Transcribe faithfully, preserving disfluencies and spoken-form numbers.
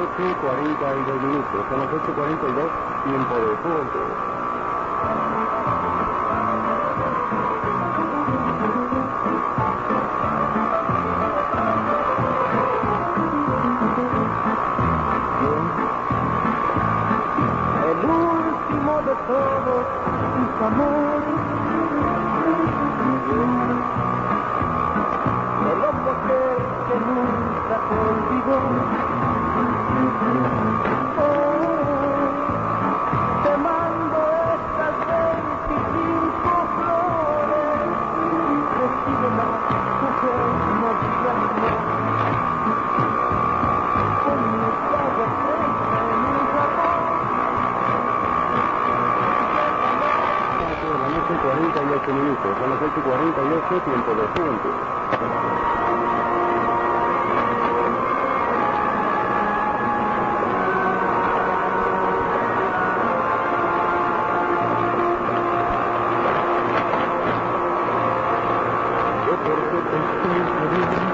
noche, cuarenta y dos minutos. Son las ocho cuarenta y dos, tiempo de juventud. El último de todos tus amores, el otro aquel que nunca te olvidó. Oh, te mando estas veinticinco flores, recíbelas, mujer, no digas no. Con mi agua fresca en un jabón. La noche, cuarenta y ocho minutos. Son las ocho cuarenta y ocho, tiempo de juventud. Yo porque te estoy queriendo.